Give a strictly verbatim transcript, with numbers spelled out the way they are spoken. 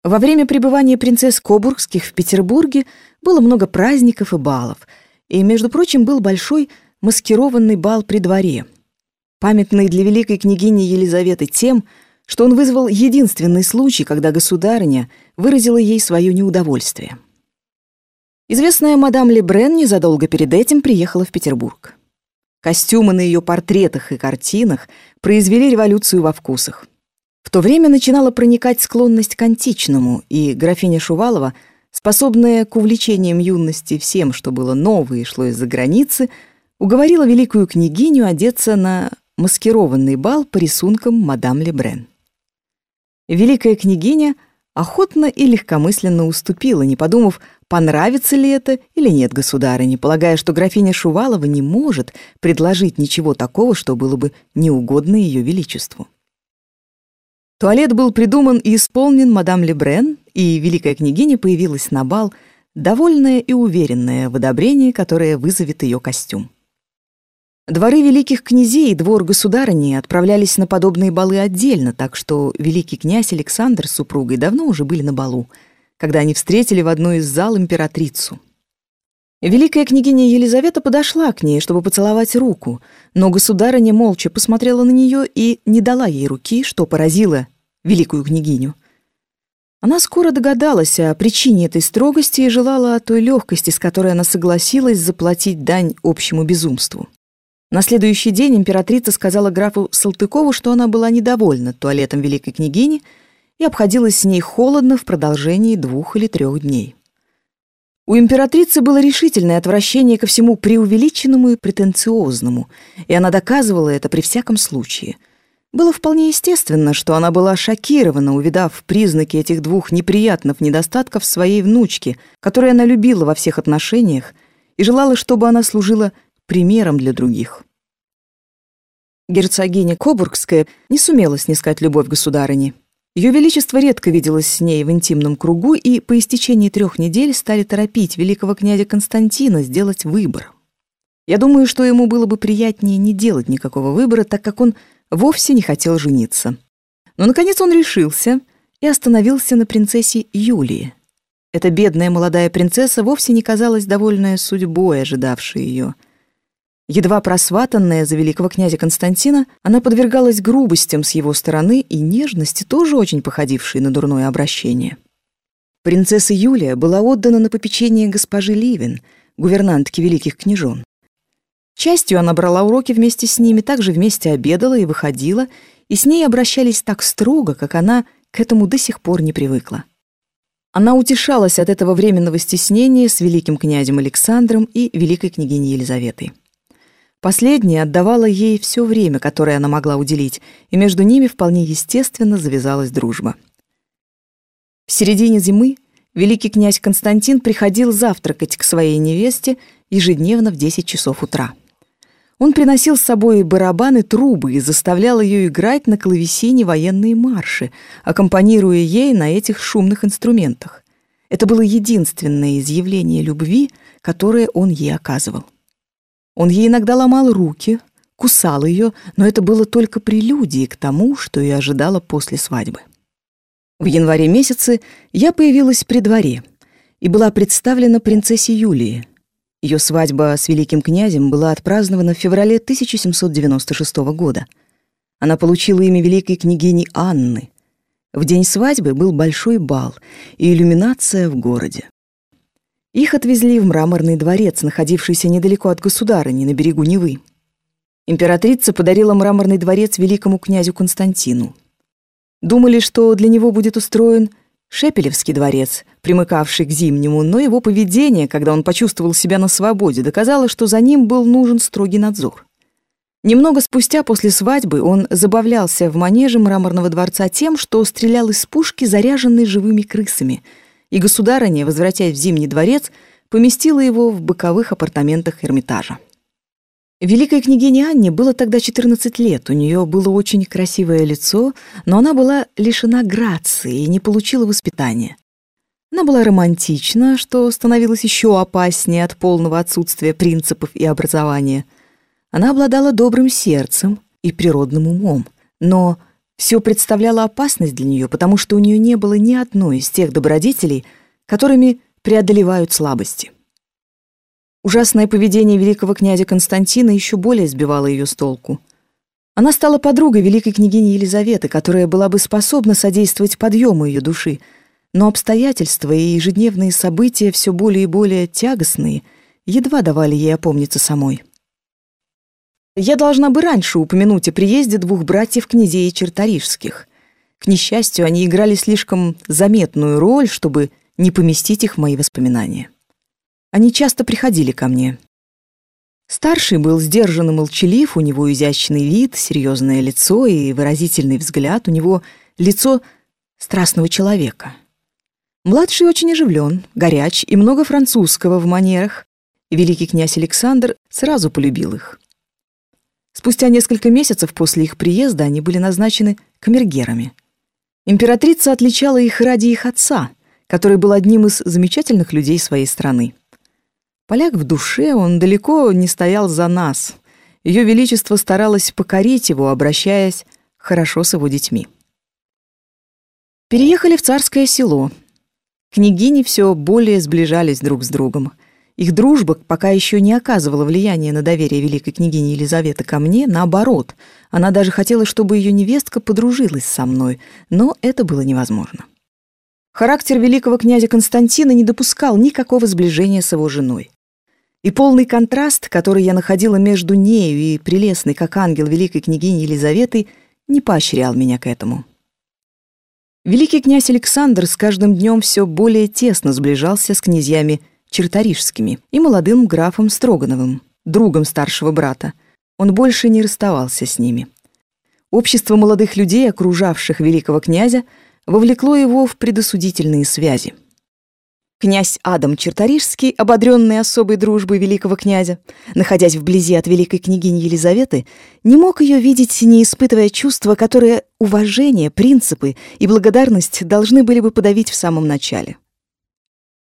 Во время пребывания принцесс Кобургских в Петербурге было много праздников и балов, и, между прочим, был большой маскированный бал при дворе, памятный для великой княгини Елизаветы тем, что он вызвал единственный случай, когда государыня выразила ей свое неудовольствие. Известная мадам Лебрен незадолго перед этим приехала в Петербург. Костюмы на ее портретах и картинах произвели революцию во вкусах. В то время начинала проникать склонность к античному, и графиня Шувалова, способная к увлечениям юности всем, что было новое и шло из-за границы, уговорила великую княгиню одеться на маскированный бал по рисункам мадам Лебрен. Великая княгиня охотно и легкомысленно уступила, не подумав, понравится ли это или нет государыне, полагая, что графиня Шувалова не может предложить ничего такого, что было бы неугодно ее величеству. Туалет был придуман и исполнен мадам Лебрен, и великая княгиня появилась на бал, довольная и уверенная в одобрении, которое вызовет ее костюм. Дворы великих князей и двор государыни отправлялись на подобные балы отдельно, так что великий князь Александр с супругой давно уже были на балу, когда они встретили в одной из зал императрицу. Великая княгиня Елизавета подошла к ней, чтобы поцеловать руку, но государыня молча посмотрела на нее и не дала ей руки, что поразило великую княгиню. Она скоро догадалась о причине этой строгости и желала той легкости, с которой она согласилась заплатить дань общему безумству. На следующий день императрица сказала графу Салтыкову, что она была недовольна туалетом великой княгини и обходилась с ней холодно в продолжении двух или трех дней. У императрицы было решительное отвращение ко всему преувеличенному и претенциозному, и она доказывала это при всяком случае. Было вполне естественно, что она была шокирована, увидав признаки этих двух неприятных недостатков в своей внучке, которую она любила во всех отношениях и желала, чтобы она служила примером для других. Герцогиня Кобургская не сумела снискать любовь государыни. Ее величество редко виделось с ней в интимном кругу, и по истечении трех недель стали торопить великого князя Константина сделать выбор. Я думаю, что ему было бы приятнее не делать никакого выбора, так как он вовсе не хотел жениться. Но, наконец, он решился и остановился на принцессе Юлии. Эта бедная молодая принцесса вовсе не казалась довольная судьбой, ожидавшей ее. Едва просватанная за великого князя Константина, она подвергалась грубостям с его стороны и нежности, тоже очень походившей на дурное обращение. Принцесса Юлия была отдана на попечение госпожи Ливен, гувернантки великих княжон. Частью она брала уроки вместе с ними, также вместе обедала и выходила, и с ней обращались так строго, как она к этому до сих пор не привыкла. Она утешалась от этого временного стеснения с великим князем Александром и великой княгиней Елизаветой. Последняя отдавала ей все время, которое она могла уделить, и между ними вполне естественно завязалась дружба. В середине зимы великий князь Константин приходил завтракать к своей невесте ежедневно в десять часов утра. Он приносил с собой барабан и трубы и заставлял ее играть на клавесине военные марши, аккомпанируя ей на этих шумных инструментах. Это было единственное изъявление любви, которое он ей оказывал. Он ей иногда ломал руки, кусал ее, но это было только прелюдией к тому, что ее ожидало после свадьбы. В январе месяце я появилась при дворе и была представлена принцессе Юлии. Ее свадьба с великим князем была отпразднована в феврале тысяча семьсот девяносто шестого года. Она получила имя великой княгини Анны. В день свадьбы был большой бал и иллюминация в городе. Их отвезли в Мраморный дворец, находившийся недалеко от государыни, на берегу Невы. Императрица подарила Мраморный дворец великому князю Константину. Думали, что для него будет устроен Шепелевский дворец, примыкавший к Зимнему, но его поведение, когда он почувствовал себя на свободе, доказало, что за ним был нужен строгий надзор. Немного спустя после свадьбы он забавлялся в манеже Мраморного дворца тем, что стрелял из пушки, заряженной живыми крысами, и государыня, возвратясь в Зимний дворец, поместила его в боковых апартаментах Эрмитажа. Великой княгине Анне было тогда четырнадцать лет, у нее было очень красивое лицо, но она была лишена грации и не получила воспитания. Она была романтична, что становилось еще опаснее от полного отсутствия принципов и образования. Она обладала добрым сердцем и природным умом, но Все представляло опасность для нее, потому что у нее не было ни одной из тех добродетелей, которыми преодолевают слабости. Ужасное поведение великого князя Константина еще более сбивало ее с толку. Она стала подругой великой княгини Елизаветы, которая была бы способна содействовать подъему ее души, но обстоятельства и ежедневные события, все более и более тягостные, едва давали ей опомниться самой. Я должна бы раньше упомянуть о приезде двух братьев-князей Черторижских. К несчастью, они играли слишком заметную роль, чтобы не поместить их в мои воспоминания. Они часто приходили ко мне. Старший был сдержан и молчалив, у него изящный вид, серьезное лицо и выразительный взгляд, у него лицо страстного человека. Младший очень оживлен, горяч и много французского в манерах. Великий князь Александр сразу полюбил их. Спустя несколько месяцев после их приезда они были назначены камергерами. Императрица отличала их ради их отца, который был одним из замечательных людей своей страны. Поляк в душе, он далеко не стоял за нас. Ее Величество старалось покорить его, обращаясь хорошо с его детьми. Переехали в Царское Село. Княгини все более сближались друг с другом. Их дружба пока еще не оказывала влияния на доверие великой княгини Елизаветы ко мне, наоборот. Она даже хотела, чтобы ее невестка подружилась со мной, но это было невозможно. Характер великого князя Константина не допускал никакого сближения с его женой. И полный контраст, который я находила между нею и прелестной, как ангел, великой княгини Елизаветой, не поощрял меня к этому. Великий князь Александр с каждым днем все более тесно сближался с князьями Черторижскими и молодым графом Строгановым, другом старшего брата. Он больше не расставался с ними. Общество молодых людей, окружавших великого князя, вовлекло его в предосудительные связи. Князь Адам Черторижский, ободренный особой дружбой великого князя, находясь вблизи от великой княгини Елизаветы, не мог ее видеть, не испытывая чувства, которые уважение, принципы и благодарность должны были бы подавить в самом начале.